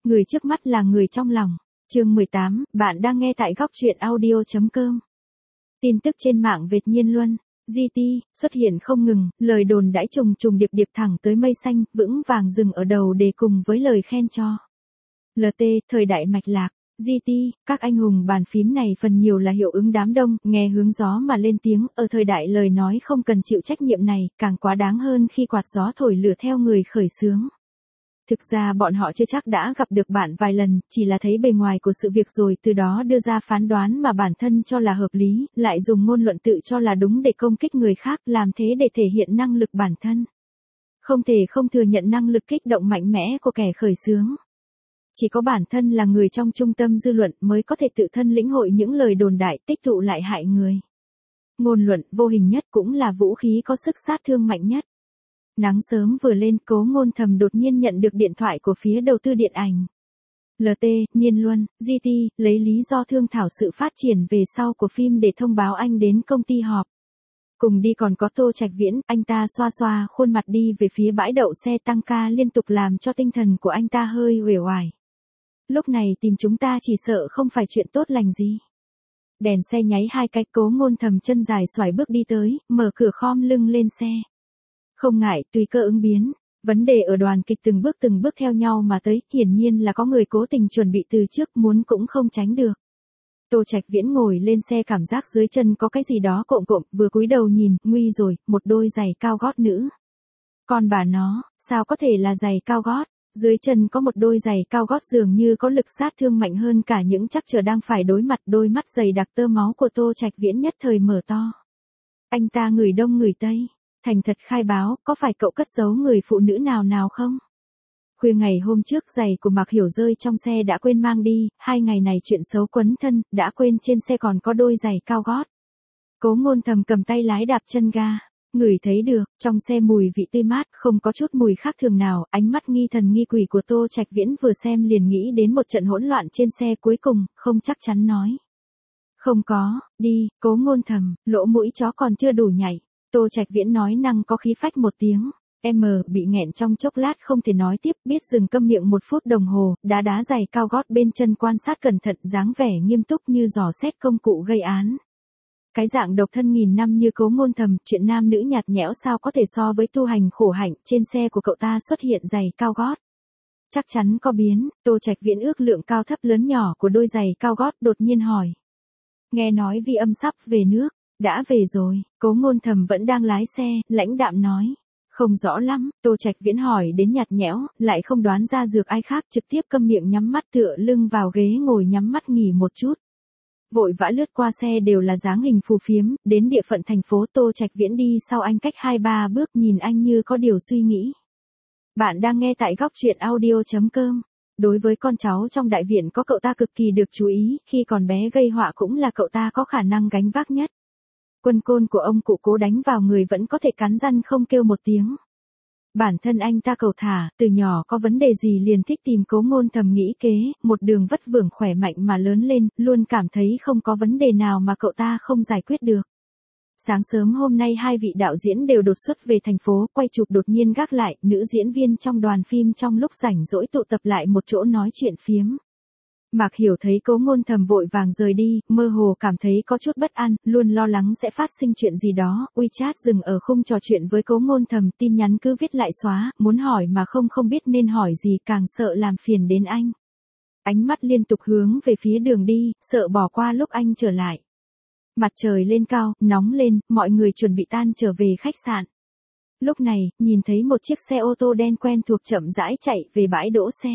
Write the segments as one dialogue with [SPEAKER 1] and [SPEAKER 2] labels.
[SPEAKER 1] Người trước mắt là người trong lòng. Chương 18, bạn đang nghe tại góc truyện audio.com. Tin tức trên mạng Việt Nhiên Luân, GT, xuất hiện không ngừng, lời đồn đãi trùng trùng điệp điệp thẳng tới mây xanh, vững vàng dừng ở đầu đề cùng với lời khen cho. LT, thời đại mạch lạc. GT, các anh hùng bàn phím này phần nhiều là hiệu ứng đám đông, nghe hướng gió mà lên tiếng, ở thời đại lời nói không cần chịu trách nhiệm này, càng quá đáng hơn khi quạt gió thổi lửa theo người khởi xướng. Thực ra bọn họ chưa chắc đã gặp được bạn vài lần, chỉ là thấy bề ngoài của sự việc rồi từ đó đưa ra phán đoán mà bản thân cho là hợp lý, lại dùng ngôn luận tự cho là đúng để công kích người khác, làm thế để thể hiện năng lực bản thân. Không thể không thừa nhận năng lực kích động mạnh mẽ của kẻ khởi xướng. Chỉ có bản thân là người trong trung tâm dư luận mới có thể tự thân lĩnh hội những lời đồn đại tích tụ lại hại người. Ngôn luận vô hình nhất cũng là vũ khí có sức sát thương mạnh nhất. Nắng sớm vừa lên, Cố Ngôn Thầm đột nhiên nhận được điện thoại của phía đầu tư điện ảnh. LT, Nhiên Luân, GT, lấy lý do thương thảo sự phát triển về sau của phim để thông báo anh đến công ty họp. Cùng đi còn có Tô Trạch Viễn, anh ta xoa xoa khuôn mặt đi về phía bãi đậu xe tăng ca liên tục làm cho tinh thần của anh ta hơi uể oải. Lúc này tìm chúng ta chỉ sợ không phải chuyện tốt lành gì. Đèn xe nháy hai cái, Cố Ngôn Thầm chân dài xoải bước đi tới, mở cửa khom lưng lên xe. Không ngại, tùy cơ ứng biến. Vấn đề ở đoàn kịch từng bước theo nhau mà tới, hiển nhiên là có người cố tình chuẩn bị từ trước, muốn cũng không tránh được. Tô Trạch Viễn ngồi lên xe cảm giác dưới chân có cái gì đó cộm cộm, vừa cúi đầu nhìn, nguy rồi, một đôi giày cao gót nữ. Còn bà nó, sao có thể là giày cao gót? Dưới chân có một đôi giày cao gót dường như có lực sát thương mạnh hơn cả những trắc trở đang phải đối mặt, đôi mắt dày đặc tơ máu của Tô Trạch Viễn nhất thời mở to. Anh ta người đông người tây. Thành thật khai báo, có phải cậu cất giấu người phụ nữ nào không? Khuya ngày hôm trước giày của Mạc Hiểu rơi trong xe đã quên mang đi, 2 ngày này chuyện xấu quấn thân, đã quên trên xe còn có đôi giày cao gót. Cố Ngôn Thầm cầm tay lái đạp chân ga, ngửi thấy được, trong xe mùi vị tươi mát, không có chút mùi khác thường nào, ánh mắt nghi thần nghi quỷ của Tô Trạch Viễn vừa xem liền nghĩ đến một trận hỗn loạn trên xe cuối cùng, không chắc chắn nói. Không có, đi, Cố Ngôn Thầm, lỗ mũi chó còn chưa đủ nhảy. Tô Trạch Viễn nói năng có khí phách một tiếng, bị nghẹn trong chốc lát không thể nói tiếp, biết dừng câm miệng 1 phút đồng hồ, đá giày cao gót bên chân quan sát cẩn thận, dáng vẻ nghiêm túc như dò xét công cụ gây án. Cái dạng độc thân nghìn năm như Cố Ngôn Thầm, chuyện nam nữ nhạt nhẽo sao có thể so với tu hành khổ hạnh, trên xe của cậu ta xuất hiện giày cao gót. Chắc chắn có biến, Tô Trạch Viễn ước lượng cao thấp lớn nhỏ của đôi giày cao gót đột nhiên hỏi. Nghe nói Vi Âm sắp về nước. Đã về rồi, Cố Ngôn Thầm vẫn đang lái xe, lãnh đạm nói. Không rõ lắm, Tô Trạch Viễn hỏi đến nhạt nhẽo, lại không đoán ra dược ai khác, trực tiếp câm miệng nhắm mắt tựa lưng vào ghế ngồi nhắm mắt nghỉ một chút. Vội vã lướt qua xe đều là dáng hình phù phiếm, đến địa phận thành phố Tô Trạch Viễn đi sau anh cách 2-3 bước nhìn anh như có điều suy nghĩ. Bạn đang nghe tại góc truyện audio.com. Đối với con cháu trong đại viện có cậu ta cực kỳ được chú ý, khi còn bé gây họa cũng là cậu ta có khả năng gánh vác nhất. Quân côn của ông cụ Cố đánh vào người vẫn có thể cắn răng không kêu một tiếng. Bản thân anh ta cầu thả, từ nhỏ có vấn đề gì liền thích tìm Cố Ngôn Thầm nghĩ kế, một đường vất vưởng khỏe mạnh mà lớn lên, luôn cảm thấy không có vấn đề nào mà cậu ta không giải quyết được. Sáng sớm hôm nay 2 vị đạo diễn đều đột xuất về thành phố, quay chụp đột nhiên gác lại, nữ diễn viên trong đoàn phim trong lúc rảnh rỗi tụ tập lại một chỗ nói chuyện phiếm. Mạc Hiểu thấy Cố Ngôn Thầm vội vàng rời đi, mơ hồ cảm thấy có chút bất an, luôn lo lắng sẽ phát sinh chuyện gì đó, WeChat dừng ở khung trò chuyện với Cố Ngôn Thầm, tin nhắn cứ viết lại xóa, muốn hỏi mà không biết nên hỏi gì, càng sợ làm phiền đến anh. Ánh mắt liên tục hướng về phía đường đi, sợ bỏ qua lúc anh trở lại. Mặt trời lên cao, nóng lên, mọi người chuẩn bị tan trở về khách sạn. Lúc này, nhìn thấy một chiếc xe ô tô đen quen thuộc chậm rãi chạy về bãi đỗ xe.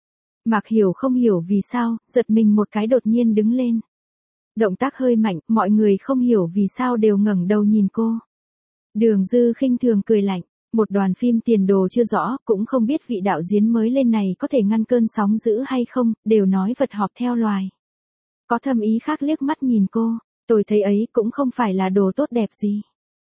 [SPEAKER 1] Mạc Hiểu không hiểu vì sao, giật mình một cái đột nhiên đứng lên. Động tác hơi mạnh, mọi người không hiểu vì sao đều ngẩng đầu nhìn cô. Đường Dư khinh thường cười lạnh, một đoàn phim tiền đồ chưa rõ, cũng không biết vị đạo diễn mới lên này có thể ngăn cơn sóng dữ hay không, đều nói vật họp theo loài. Có thâm ý khác liếc mắt nhìn cô, tôi thấy ấy cũng không phải là đồ tốt đẹp gì.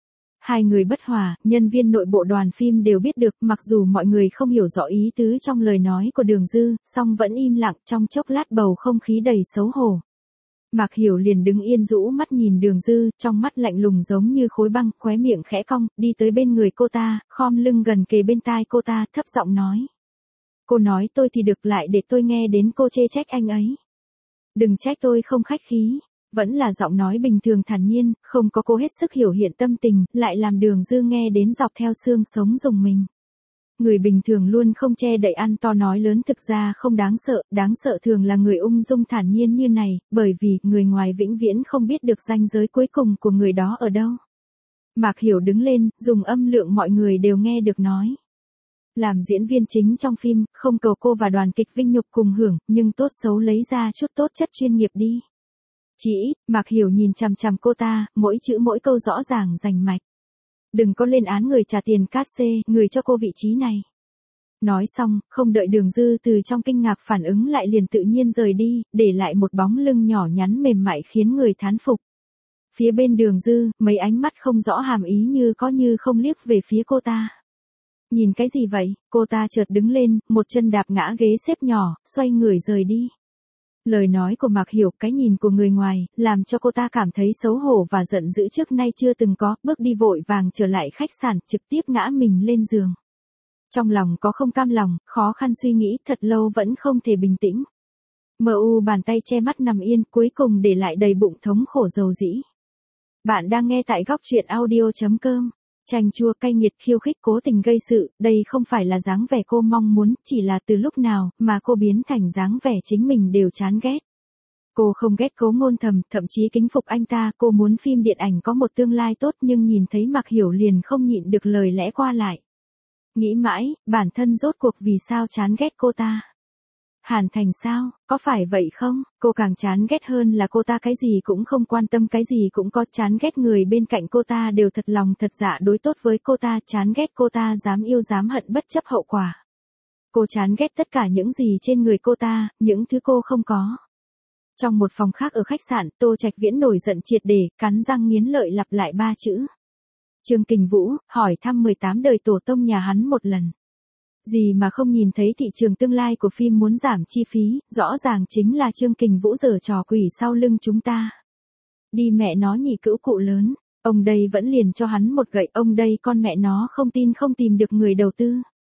[SPEAKER 1] Hai người bất hòa, nhân viên nội bộ đoàn phim đều biết được, mặc dù mọi người không hiểu rõ ý tứ trong lời nói của Đường Dư, song vẫn im lặng, trong chốc lát bầu không khí đầy xấu hổ. Mạc Hiểu liền đứng yên rũ mắt nhìn Đường Dư, trong mắt lạnh lùng giống như khối băng, khóe miệng khẽ cong, đi tới bên người cô ta, khom lưng gần kề bên tai cô ta, thấp giọng nói. Cô nói tôi thì được, lại để tôi nghe đến cô chê trách anh ấy. Đừng trách tôi không khách khí. Vẫn là giọng nói bình thường thản nhiên, không có cô hết sức hiểu hiện tâm tình, lại làm Đường Dư nghe đến dọc theo xương sống rùng mình. Người bình thường luôn không che đậy ăn to nói lớn thực ra không đáng sợ thường là người ung dung thản nhiên như này, bởi vì người ngoài vĩnh viễn không biết được ranh giới cuối cùng của người đó ở đâu. Mạc Hiểu đứng lên, dùng âm lượng mọi người đều nghe được nói. Làm diễn viên chính trong phim, không cầu cô và đoàn kịch vinh nhục cùng hưởng, nhưng tốt xấu lấy ra chút tố chất chuyên nghiệp đi. Chỉ ít, Mạc Hiểu nhìn chằm chằm cô ta, mỗi chữ mỗi câu rõ ràng rành mạch. Đừng có lên án người trả tiền cát xê, người cho cô vị trí này. Nói xong, không đợi Đường Dư từ trong kinh ngạc phản ứng lại liền tự nhiên rời đi, để lại một bóng lưng nhỏ nhắn mềm mại khiến người thán phục. Phía bên Đường Dư, mấy ánh mắt không rõ hàm ý như có như không liếc về phía cô ta. Nhìn cái gì vậy? Cô ta chợt đứng lên, một chân đạp ngã ghế xếp nhỏ, xoay người rời đi. Lời nói của Mạc Hiểu, cái nhìn của người ngoài, làm cho cô ta cảm thấy xấu hổ và giận dữ trước nay chưa từng có, bước đi vội vàng trở lại khách sạn, trực tiếp ngã mình lên giường. Trong lòng có không cam lòng, khó khăn suy nghĩ thật lâu vẫn không thể bình tĩnh. Bàn tay che mắt nằm yên, cuối cùng để lại đầy bụng thống khổ dầu dĩ. Bạn đang nghe tại góc truyện audio.com. Chanh chua cay nghiệt khiêu khích cố tình gây sự, đây không phải là dáng vẻ cô mong muốn, chỉ là từ lúc nào mà cô biến thành dáng vẻ chính mình đều chán ghét. Cô không ghét Cố Ngôn Thầm, thậm chí kính phục anh ta, cô muốn phim điện ảnh có một tương lai tốt nhưng nhìn thấy Mạc Hiểu liền không nhịn được lời lẽ qua lại. Nghĩ mãi, bản thân rốt cuộc vì sao chán ghét cô ta. Hàn Thành sao, có phải vậy không? Cô càng chán ghét hơn là cô ta cái gì cũng không quan tâm, cái gì cũng có, chán ghét người bên cạnh cô ta đều thật lòng thật dạ đối tốt với cô ta, chán ghét cô ta dám yêu dám hận bất chấp hậu quả. Cô chán ghét tất cả những gì trên người cô ta, những thứ cô không có. Trong một phòng khác ở khách sạn, Tô Trạch Viễn nổi giận triệt để, cắn răng nghiến lợi lặp lại 3 chữ. Trương Kình Vũ, hỏi thăm 18 đời tổ tông nhà hắn một lần. Gì mà không nhìn thấy thị trường tương lai của phim muốn giảm chi phí, rõ ràng chính là Trương Kình Vũ giở trò quỷ sau lưng chúng ta. Đi mẹ nó nhị cữu cụ lớn, ông đây vẫn liền cho hắn một gậy, ông đây con mẹ nó không tin không tìm được người đầu tư.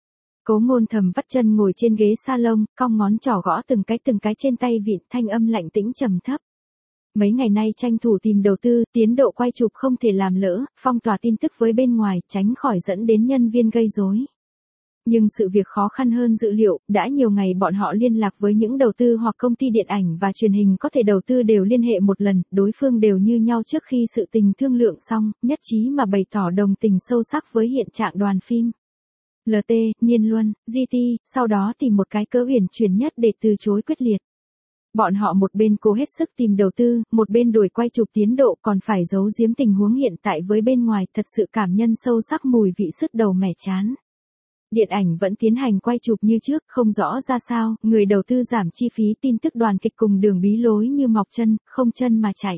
[SPEAKER 1] Cố Ngôn Thầm vắt chân ngồi trên ghế salon, cong ngón trỏ gõ từng cái trên tay vịn, thanh âm lạnh tĩnh trầm thấp. Mấy ngày nay tranh thủ tìm đầu tư, tiến độ quay chụp không thể làm lỡ, phong tỏa tin tức với bên ngoài, tránh khỏi dẫn đến nhân viên gây rối. Nhưng sự việc khó khăn hơn dự liệu, đã nhiều ngày bọn họ liên lạc với những đầu tư hoặc công ty điện ảnh và truyền hình có thể đầu tư đều liên hệ một lần, đối phương đều như nhau trước khi sự tình thương lượng xong, nhất trí mà bày tỏ đồng tình sâu sắc với hiện trạng đoàn phim. LT, Niên Luân, GT, sau đó tìm một cái cớ uyển chuyển nhất để từ chối quyết liệt. Bọn họ một bên cố hết sức tìm đầu tư, một bên đuổi quay chụp tiến độ, còn phải giấu giếm tình huống hiện tại với bên ngoài, thật sự cảm nhân sâu sắc mùi vị sứt đầu mẻ chán. Điện ảnh vẫn tiến hành quay chụp như trước, không rõ ra sao, người đầu tư giảm chi phí, tin tức đoàn kịch cùng Đường bí lối như mọc chân, không chân mà chạy.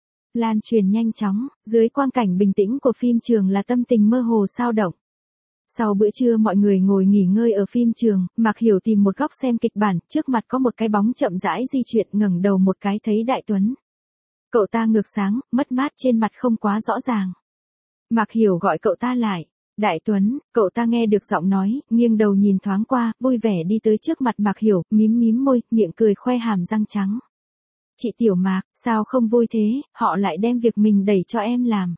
[SPEAKER 1] Lan truyền nhanh chóng, dưới quang cảnh bình tĩnh của phim trường là tâm tình mơ hồ xao động. Sau bữa trưa mọi người ngồi nghỉ ngơi ở phim trường, Mạc Hiểu tìm một góc xem kịch bản, trước mặt có một cái bóng chậm rãi di chuyển, ngẩng đầu một cái thấy Đại Tuấn. Cậu ta ngược sáng, mất mát trên mặt không quá rõ ràng. Mạc Hiểu gọi cậu ta lại. Đại Tuấn, cậu ta nghe được giọng nói, nghiêng đầu nhìn thoáng qua, vui vẻ đi tới trước mặt Mạc Hiểu, mím môi, miệng cười khoe hàm răng trắng. Chị Tiểu Mạc, sao không vui thế, họ lại đem việc mình đẩy cho em làm.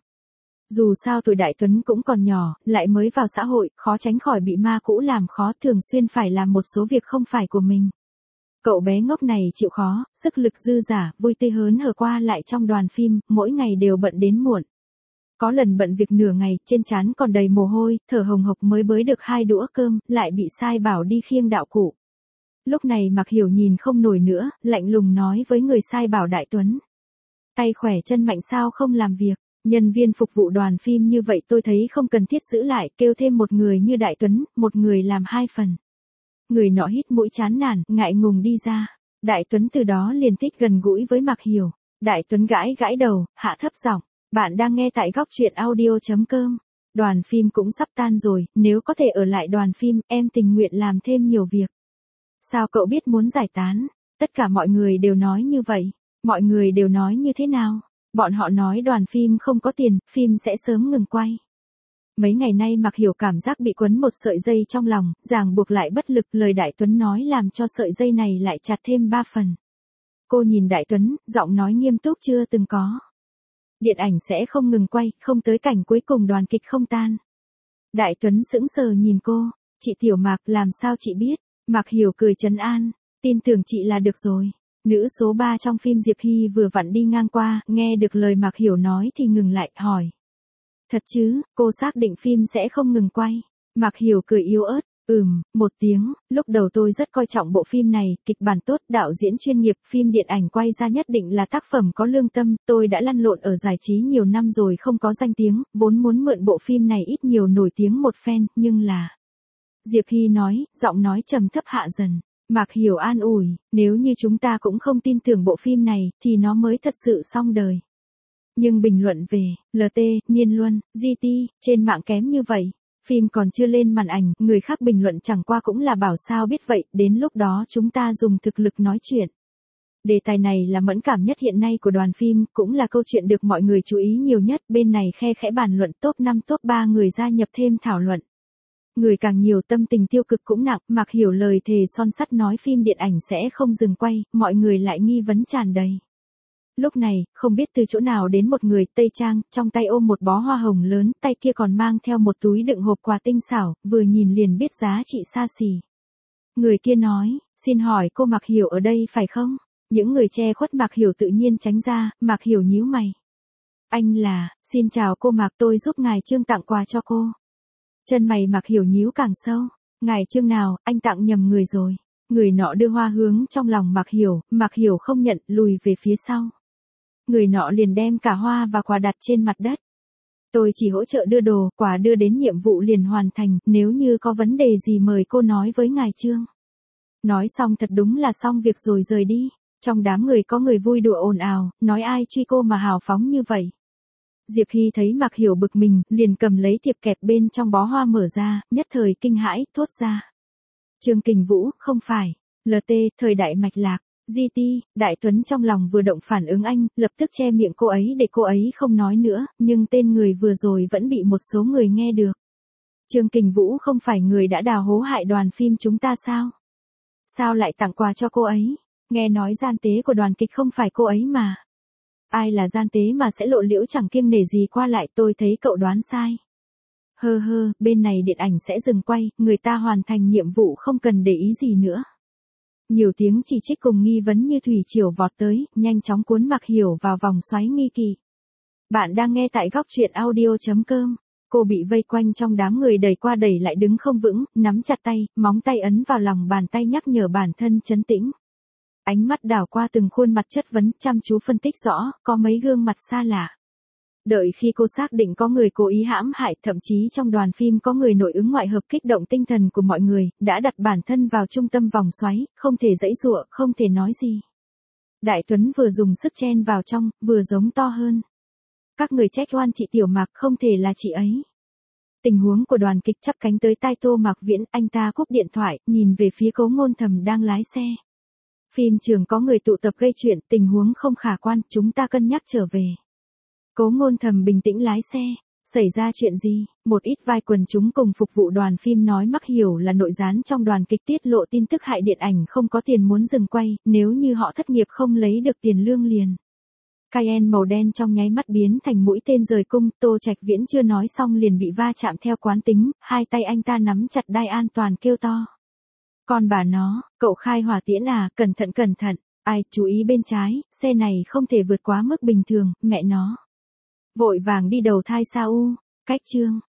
[SPEAKER 1] Dù sao tuổi Đại Tuấn cũng còn nhỏ, lại mới vào xã hội, khó tránh khỏi bị ma cũ làm khó, thường xuyên phải làm một số việc không phải của mình. Cậu bé ngốc này chịu khó, sức lực dư dả, vui tươi hớn hở qua lại trong đoàn phim, mỗi ngày đều bận đến muộn. Có lần bận việc nửa ngày, trên trán còn đầy mồ hôi, thở hồng hộc mới bới được 2 đũa cơm, lại bị sai bảo đi khiêng đạo cụ. Lúc này Mạc Hiểu nhìn không nổi nữa, lạnh lùng nói với người sai bảo Đại Tuấn. Tay khỏe chân mạnh sao không làm việc, nhân viên phục vụ đoàn phim như vậy tôi thấy không cần thiết giữ lại, kêu thêm một người như Đại Tuấn, một người làm 2 phần. Người nọ hít mũi chán nản, ngại ngùng đi ra. Đại Tuấn từ đó liền thích gần gũi với Mạc Hiểu. Đại Tuấn gãi đầu, hạ thấp giọng. Bạn đang nghe tại góc truyện audio.com. Đoàn phim cũng sắp tan rồi, nếu có thể ở lại đoàn phim, em tình nguyện làm thêm nhiều việc. Sao cậu biết muốn giải tán? Tất cả mọi người đều nói như vậy. Mọi người đều nói như thế nào? Bọn họ nói đoàn phim không có tiền, phim sẽ sớm ngừng quay. Mấy ngày nay Mạc Hiểu cảm giác bị quấn một sợi dây trong lòng, ràng buộc lại bất lực, lời Đại Tuấn nói làm cho sợi dây này lại chặt thêm 3 phần. Cô nhìn Đại Tuấn, giọng nói nghiêm túc chưa từng có. Điện ảnh sẽ không ngừng quay, không tới cảnh cuối cùng đoàn kịch không tan. Đại Tuấn sững sờ nhìn cô, chị Tiểu Mạc làm sao chị biết, Mạc Hiểu cười trấn an, tin tưởng chị là được rồi. Nữ số 3 trong phim Diệp Hy vừa vặn đi ngang qua, nghe được lời Mạc Hiểu nói thì ngừng lại, hỏi. Thật chứ, cô xác định phim sẽ không ngừng quay. Mạc Hiểu cười yếu ớt, một tiếng, lúc đầu tôi rất coi trọng bộ phim này, kịch bản tốt, đạo diễn chuyên nghiệp, phim điện ảnh quay ra nhất định là tác phẩm có lương tâm, tôi đã lăn lộn ở giải trí nhiều năm rồi không có danh tiếng, vốn muốn mượn bộ phim này ít nhiều nổi tiếng một phen, nhưng là... Diệp Hy nói, giọng nói trầm thấp hạ dần. Mạc Hiểu an ủi, nếu như chúng ta cũng không tin tưởng bộ phim này, thì nó mới thật sự xong đời. Nhưng bình luận về, LT, Nhiên Luân, GT, trên mạng kém như vậy. Phim còn chưa lên màn ảnh, người khác bình luận chẳng qua cũng là bảo sao biết vậy, đến lúc đó chúng ta dùng thực lực nói chuyện. Đề tài này là mẫn cảm nhất hiện nay của đoàn phim, cũng là câu chuyện được mọi người chú ý nhiều nhất, bên này khe khẽ bàn luận top 5 top 3 người gia nhập thêm thảo luận. Người càng nhiều tâm tình tiêu cực cũng nặng, Mạc Hiểu lời thề son sắt nói phim điện ảnh sẽ không dừng quay, mọi người lại nghi vấn tràn đầy. Lúc này, không biết từ chỗ nào đến một người Tây Trang, trong tay ôm một bó hoa hồng lớn, tay kia còn mang theo một túi đựng hộp quà tinh xảo, vừa nhìn liền biết giá trị xa xỉ. Người kia nói, xin hỏi cô Mạc Hiểu ở đây phải không? Những người che khuất Mạc Hiểu tự nhiên tránh ra, Mạc Hiểu nhíu mày. Anh là, xin chào cô Mạc, tôi giúp ngài Trương tặng quà cho cô. Chân mày Mạc Hiểu nhíu càng sâu, ngài Trương nào, anh tặng nhầm người rồi. Người nọ đưa hoa hướng trong lòng Mạc Hiểu không nhận, lùi về phía sau. Người nọ liền đem cả hoa và quà đặt trên mặt đất. Tôi chỉ hỗ trợ đưa đồ, quà đưa đến nhiệm vụ liền hoàn thành, nếu như có vấn đề gì mời cô nói với ngài Trương. Nói xong thật đúng là xong việc rồi rời đi. Trong đám người có người vui đùa ồn ào, nói ai truy cô mà hào phóng như vậy. Diệp Hy thấy Mạc Hiểu bực mình, liền cầm lấy thiệp kẹp bên trong bó hoa mở ra, nhất thời kinh hãi, thốt ra. Trương Kình Vũ, không phải. LT, thời đại mạch lạc. GT, Đại Tuấn trong lòng vừa động phản ứng anh, lập tức che miệng cô ấy để cô ấy không nói nữa, nhưng tên người vừa rồi vẫn bị một số người nghe được. Trương Kình Vũ không phải người đã đào hố hại đoàn phim chúng ta sao? Sao lại tặng quà cho cô ấy? Nghe nói gian tế của đoàn kịch không phải cô ấy mà. Ai là gian tế mà sẽ lộ liễu chẳng kiêng nể gì qua lại, tôi thấy cậu đoán sai. Bên này điện ảnh sẽ dừng quay, người ta hoàn thành nhiệm vụ không cần để ý gì nữa. Nhiều tiếng chỉ trích cùng nghi vấn như thủy triều vọt tới, nhanh chóng cuốn Mạc Hiểu vào vòng xoáy nghi kỵ. Bạn đang nghe tại góc truyện audio.com. Cô bị vây quanh trong đám người đẩy qua đẩy lại đứng không vững, nắm chặt tay, móng tay ấn vào lòng bàn tay nhắc nhở bản thân trấn tĩnh. Ánh mắt đảo qua từng khuôn mặt chất vấn, chăm chú phân tích rõ, có mấy gương mặt xa lạ. Đợi khi cô xác định có người cố ý hãm hại, thậm chí trong đoàn phim có người nội ứng ngoại hợp kích động tinh thần của mọi người, đã đặt bản thân vào trung tâm vòng xoáy, không thể giãy giụa, không thể nói gì. Đại Tuấn vừa dùng sức chen vào trong, vừa giống to hơn. Các người trách oan chị Tiểu Mạc, không thể là chị ấy. Tình huống của đoàn kịch chắp cánh tới tai Tô Mạc Viễn, anh ta cúp điện thoại, nhìn về phía Cố Ngôn Thầm đang lái xe. Phim trường có người tụ tập gây chuyện, tình huống không khả quan, chúng ta cân nhắc trở về. Cố Ngôn Thầm bình tĩnh lái xe. Xảy ra chuyện gì? Một ít vai quần chúng cùng phục vụ đoàn phim nói Mạc Hiểu là nội gián trong đoàn kịch tiết lộ tin tức hại điện ảnh không có tiền muốn dừng quay, nếu như họ thất nghiệp không lấy được tiền lương liền. Cayenne màu đen trong nháy mắt biến thành mũi tên rời cung, Tô Trạch Viễn chưa nói xong liền bị va chạm theo quán tính, hai tay anh ta nắm chặt đai an toàn kêu to. Còn bà nó, cậu khai hỏa tiễn à, cẩn thận, ai, chú ý bên trái, xe này không thể vượt quá mức bình thường, mẹ nó. Vội vàng đi đầu thai sao u, cách chương.